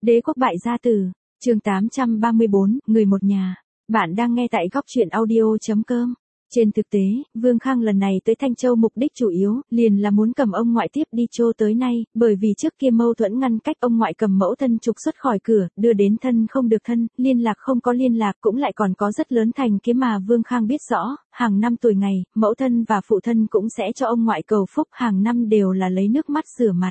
Đế quốc bại gia tử, chương 834, người một nhà. Bạn đang nghe tại góc truyện audio.com. Trên thực tế, Vương Khang lần này tới Thanh Châu mục đích chủ yếu, liền là muốn cầm ông ngoại tiếp đi Châu tới nay, bởi vì trước kia mâu thuẫn ngăn cách ông ngoại cầm mẫu thân trục xuất khỏi cửa, đưa đến thân không được thân, liên lạc không có liên lạc cũng lại còn có rất lớn thành kế mà Vương Khang biết rõ, hàng năm tuổi ngày, mẫu thân và phụ thân cũng sẽ cho ông ngoại cầu phúc, hàng năm đều là lấy nước mắt rửa mặt.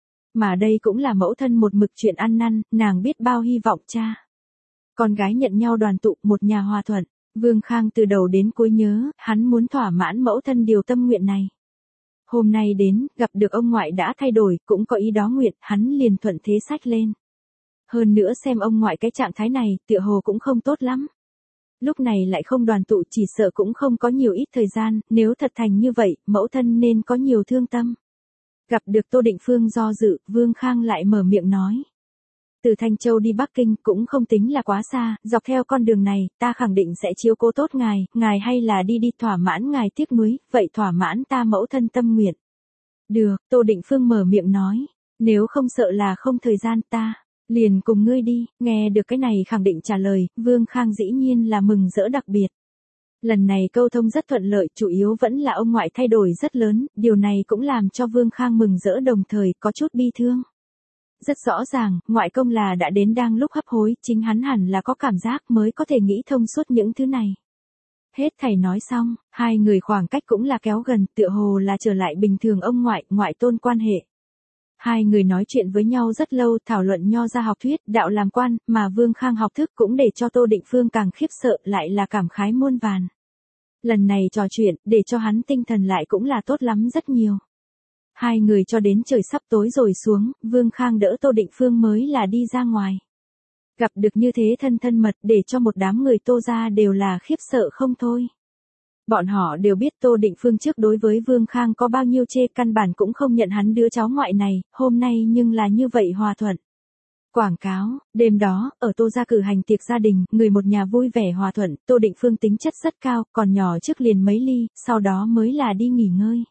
Mà đây cũng là mẫu thân một mực chuyện ăn năn, nàng biết bao hy vọng cha con gái nhận nhau đoàn tụ, một nhà hòa thuận. Vương Khang từ đầu đến cuối nhớ, hắn muốn thỏa mãn mẫu thân điều tâm nguyện này. Hôm nay đến, gặp được ông ngoại đã thay đổi, cũng có ý đó nguyện, hắn liền thuận thế sách lên. Hơn nữa xem ông ngoại cái trạng thái này, tựa hồ cũng không tốt lắm. Lúc này lại không đoàn tụ, chỉ sợ cũng không có nhiều ít thời gian, nếu thật thành như vậy, mẫu thân nên có nhiều thương tâm. Gặp được Tô Định Phương do dự, Vương Khang lại mở miệng nói. Từ Thanh Châu đi Bắc Kinh cũng không tính là quá xa, dọc theo con đường này, ta khẳng định sẽ chiếu cố tốt ngài hay là đi thỏa mãn ngài tiếc nuối, vậy thỏa mãn ta mẫu thân tâm nguyện. Được, Tô Định Phương mở miệng nói, nếu không sợ là không thời gian ta, liền cùng ngươi đi, nghe được cái này khẳng định trả lời, Vương Khang dĩ nhiên là mừng rỡ đặc biệt. Lần này câu thông rất thuận lợi, chủ yếu vẫn là ông ngoại thay đổi rất lớn, điều này cũng làm cho Vương Khang mừng rỡ đồng thời có chút bi thương. Rất rõ ràng, ngoại công là đã đến đang lúc hấp hối, chính hắn hẳn là có cảm giác mới có thể nghĩ thông suốt những thứ này. Hết thầy nói xong, hai người khoảng cách cũng là kéo gần, tựa hồ là trở lại bình thường ông ngoại tôn quan hệ. Hai người nói chuyện với nhau rất lâu, thảo luận nho ra học thuyết, đạo làm quan, mà Vương Khang học thức cũng để cho Tô Định Phương càng khiếp sợ, lại là cảm khái muôn vàn. Lần này trò chuyện, để cho hắn tinh thần lại cũng là tốt lắm rất nhiều. Hai người cho đến trời sắp tối rồi xuống, Vương Khang đỡ Tô Định Phương mới là đi ra ngoài. Gặp được như thế thân mật để cho một đám người Tô gia đều là khiếp sợ không thôi. Bọn họ đều biết Tô Định Phương trước đối với Vương Khang có bao nhiêu chê, căn bản cũng không nhận hắn đứa cháu ngoại này, hôm nay nhưng là như vậy hòa thuận. Quảng cáo, đêm đó, ở Tô gia cử hành tiệc gia đình, người một nhà vui vẻ hòa thuận, Tô Định Phương tính chất rất cao, còn nhỏ trước liền mấy ly, sau đó mới là đi nghỉ ngơi.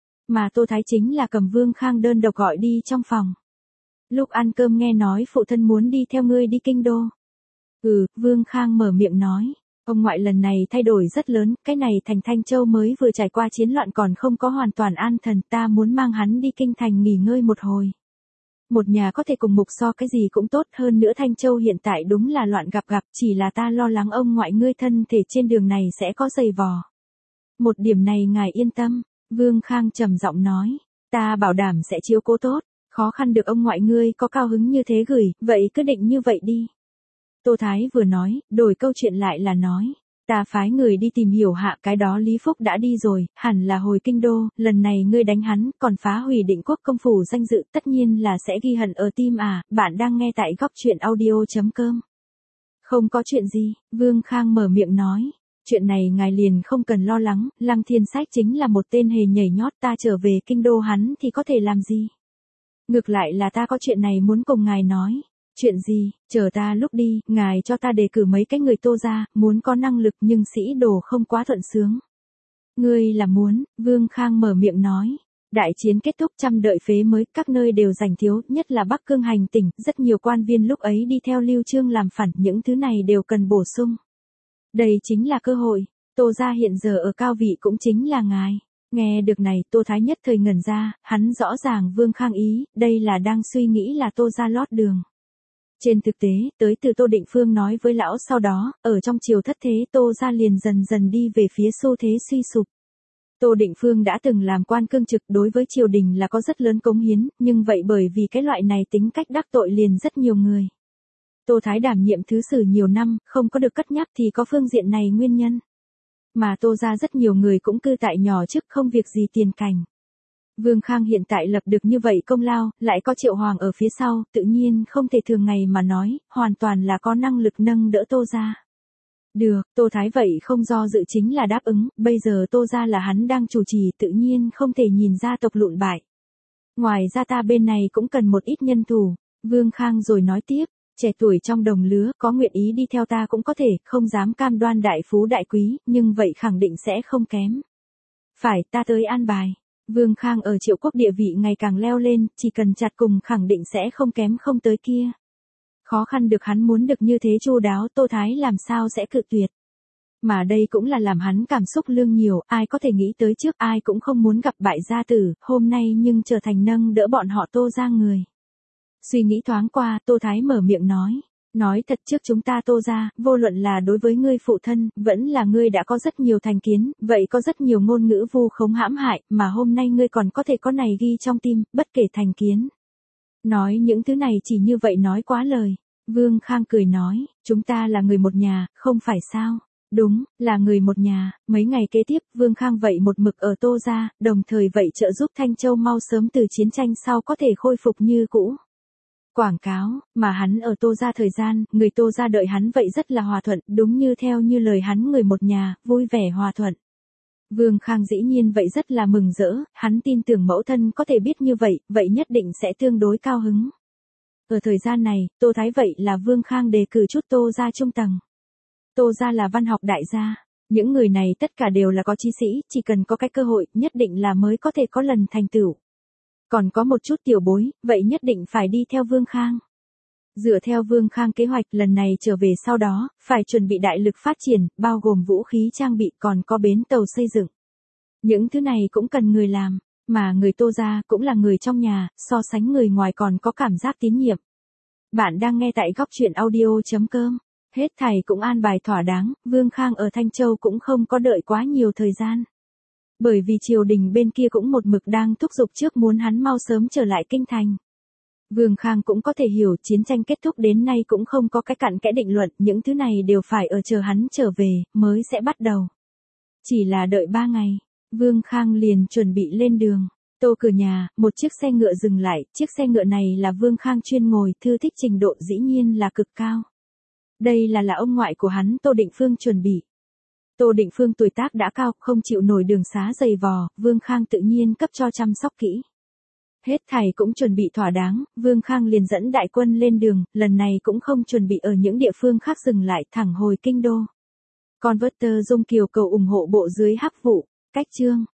Mà Tô Thái chính là cầm Vương Khang đơn độc gọi đi trong phòng. Lúc ăn cơm nghe nói phụ thân muốn đi theo ngươi đi kinh đô. Vương Khang mở miệng nói, ông ngoại lần này thay đổi rất lớn, cái này thành Thanh Châu mới vừa trải qua chiến loạn còn không có hoàn toàn an thần, ta muốn mang hắn đi kinh thành nghỉ ngơi một hồi. Một nhà có thể cùng mục so cái gì cũng tốt, hơn nữa Thanh Châu hiện tại đúng là loạn gặp, chỉ là ta lo lắng ông ngoại ngươi thân thể trên đường này sẽ có dày vò. Một điểm này ngài yên tâm. Vương Khang trầm giọng nói, ta bảo đảm sẽ chiếu cố tốt, khó khăn được ông ngoại ngươi có cao hứng như thế gửi, vậy cứ định như vậy đi. Tô Thái vừa nói, đổi câu chuyện lại là nói, ta phái người đi tìm hiểu hạ cái đó Lý Phúc đã đi rồi, hẳn là hồi kinh đô, lần này ngươi đánh hắn, còn phá hủy Định Quốc công phủ danh dự, tất nhiên là sẽ ghi hận ở tim à, bạn đang nghe tại góc truyện audio.com. Không có chuyện gì, Vương Khang mở miệng nói. Chuyện này ngài liền không cần lo lắng, Lăng Thiên Sách chính là một tên hề nhảy nhót, ta trở về kinh đô hắn thì có thể làm gì. Ngược lại là ta có chuyện này muốn cùng ngài nói. Chuyện gì, chờ ta lúc đi, ngài cho ta đề cử mấy cái người Tô gia, muốn có năng lực nhưng sĩ đồ không quá thuận sướng. Ngươi là muốn, Vương Khang mở miệng nói. Đại chiến kết thúc trăm đợi phế mới, các nơi đều giành thiếu, nhất là Bắc Cương hành tỉnh, rất nhiều quan viên lúc ấy đi theo Lưu Chương làm phản, những thứ này đều cần bổ sung. Đây chính là cơ hội, Tô gia hiện giờ ở cao vị cũng chính là ngài. Nghe được này, Tô Thái nhất thời ngẩn ra, hắn rõ ràng Vương Khang ý, đây là đang suy nghĩ là Tô gia lót đường. Trên thực tế, tới từ Tô Định Phương nói với lão sau đó, ở trong triều thất thế Tô gia liền dần dần đi về phía xu thế suy sụp. Tô Định Phương đã từng làm quan cương trực, đối với triều đình là có rất lớn cống hiến, nhưng vậy bởi vì cái loại này tính cách đắc tội liền rất nhiều người. Tô Thái đảm nhiệm thứ sử nhiều năm, không có được cất nhắc thì có phương diện này nguyên nhân. Mà Tô gia rất nhiều người cũng cư tại nhỏ chức không việc gì tiền cảnh. Vương Khang hiện tại lập được như vậy công lao, lại có Triệu Hoàng ở phía sau, tự nhiên không thể thường ngày mà nói, hoàn toàn là có năng lực nâng đỡ Tô gia. Được, Tô Thái vậy không do dự chính là đáp ứng, bây giờ Tô gia là hắn đang chủ trì, tự nhiên không thể nhìn gia tộc lụn bại. Ngoài ra ta bên này cũng cần một ít nhân thủ, Vương Khang rồi nói tiếp. Trẻ tuổi trong đồng lứa, có nguyện ý đi theo ta cũng có thể, không dám cam đoan đại phú đại quý, nhưng vậy khẳng định sẽ không kém. Phải, ta tới an bài. Vương Khang ở Triệu Quốc địa vị ngày càng leo lên, chỉ cần chặt cùng khẳng định sẽ không kém không tới kia. Khó khăn được hắn muốn được như thế chu đáo, Tô Thái làm sao sẽ cự tuyệt. Mà đây cũng là làm hắn cảm xúc lương nhiều, ai có thể nghĩ tới trước, ai cũng không muốn gặp bại gia tử, hôm nay nhưng trở thành nâng đỡ bọn họ Tô gia người. Suy nghĩ thoáng qua, Tô Thái mở miệng nói thật trước chúng ta Tô gia, vô luận là đối với ngươi phụ thân, vẫn là ngươi đã có rất nhiều thành kiến, vậy có rất nhiều ngôn ngữ vu khống hãm hại, mà hôm nay ngươi còn có thể có này ghi trong tim, bất kể thành kiến. Nói những thứ này chỉ như vậy nói quá lời. Vương Khang cười nói, chúng ta là người một nhà, không phải sao? Đúng, là người một nhà. Mấy ngày kế tiếp, Vương Khang vậy một mực ở Tô gia, đồng thời vậy trợ giúp Thanh Châu mau sớm từ chiến tranh sau có thể khôi phục như cũ. Quảng cáo, mà hắn ở Tô gia thời gian, người Tô gia đợi hắn vậy rất là hòa thuận, đúng như theo như lời hắn người một nhà, vui vẻ hòa thuận. Vương Khang dĩ nhiên vậy rất là mừng rỡ, hắn tin tưởng mẫu thân có thể biết như vậy nhất định sẽ tương đối cao hứng. Ở thời gian này, Tô Thái vậy là Vương Khang đề cử chút Tô gia trung tầng. Tô gia là văn học đại gia, những người này tất cả đều là có chí sĩ, chỉ cần có cái cơ hội, nhất định là mới có thể có lần thành tựu. Còn có một chút tiểu bối, vậy nhất định phải đi theo Vương Khang. Dựa theo Vương Khang kế hoạch lần này trở về sau đó, phải chuẩn bị đại lực phát triển, bao gồm vũ khí trang bị còn có bến tàu xây dựng. Những thứ này cũng cần người làm, mà người Tô gia cũng là người trong nhà, so sánh người ngoài còn có cảm giác tín nhiệm. Bạn đang nghe tại góc truyện audio.com. Hết thảy cũng an bài thỏa đáng, Vương Khang ở Thanh Châu cũng không có đợi quá nhiều thời gian. Bởi vì triều đình bên kia cũng một mực đang thúc giục trước muốn hắn mau sớm trở lại kinh thành. Vương Khang cũng có thể hiểu chiến tranh kết thúc đến nay cũng không có cái cặn kẽ định luận, những thứ này đều phải ở chờ hắn trở về, mới sẽ bắt đầu. Chỉ là đợi 3 ngày, Vương Khang liền chuẩn bị lên đường. Tô cửa nhà, một chiếc xe ngựa dừng lại, chiếc xe ngựa này là Vương Khang chuyên ngồi, thư thích trình độ dĩ nhiên là cực cao. Đây là ông ngoại của hắn Tô Định Phương chuẩn bị. Tô Định Phương tuổi tác đã cao, không chịu nổi đường xá dày vò, Vương Khang tự nhiên cấp cho chăm sóc kỹ. Hết thảy cũng chuẩn bị thỏa đáng, Vương Khang liền dẫn đại quân lên đường, lần này cũng không chuẩn bị ở những địa phương khác dừng lại, thẳng hồi kinh đô. Converter Dung Kiều cầu ủng hộ bộ dưới hắc vụ, cách chương.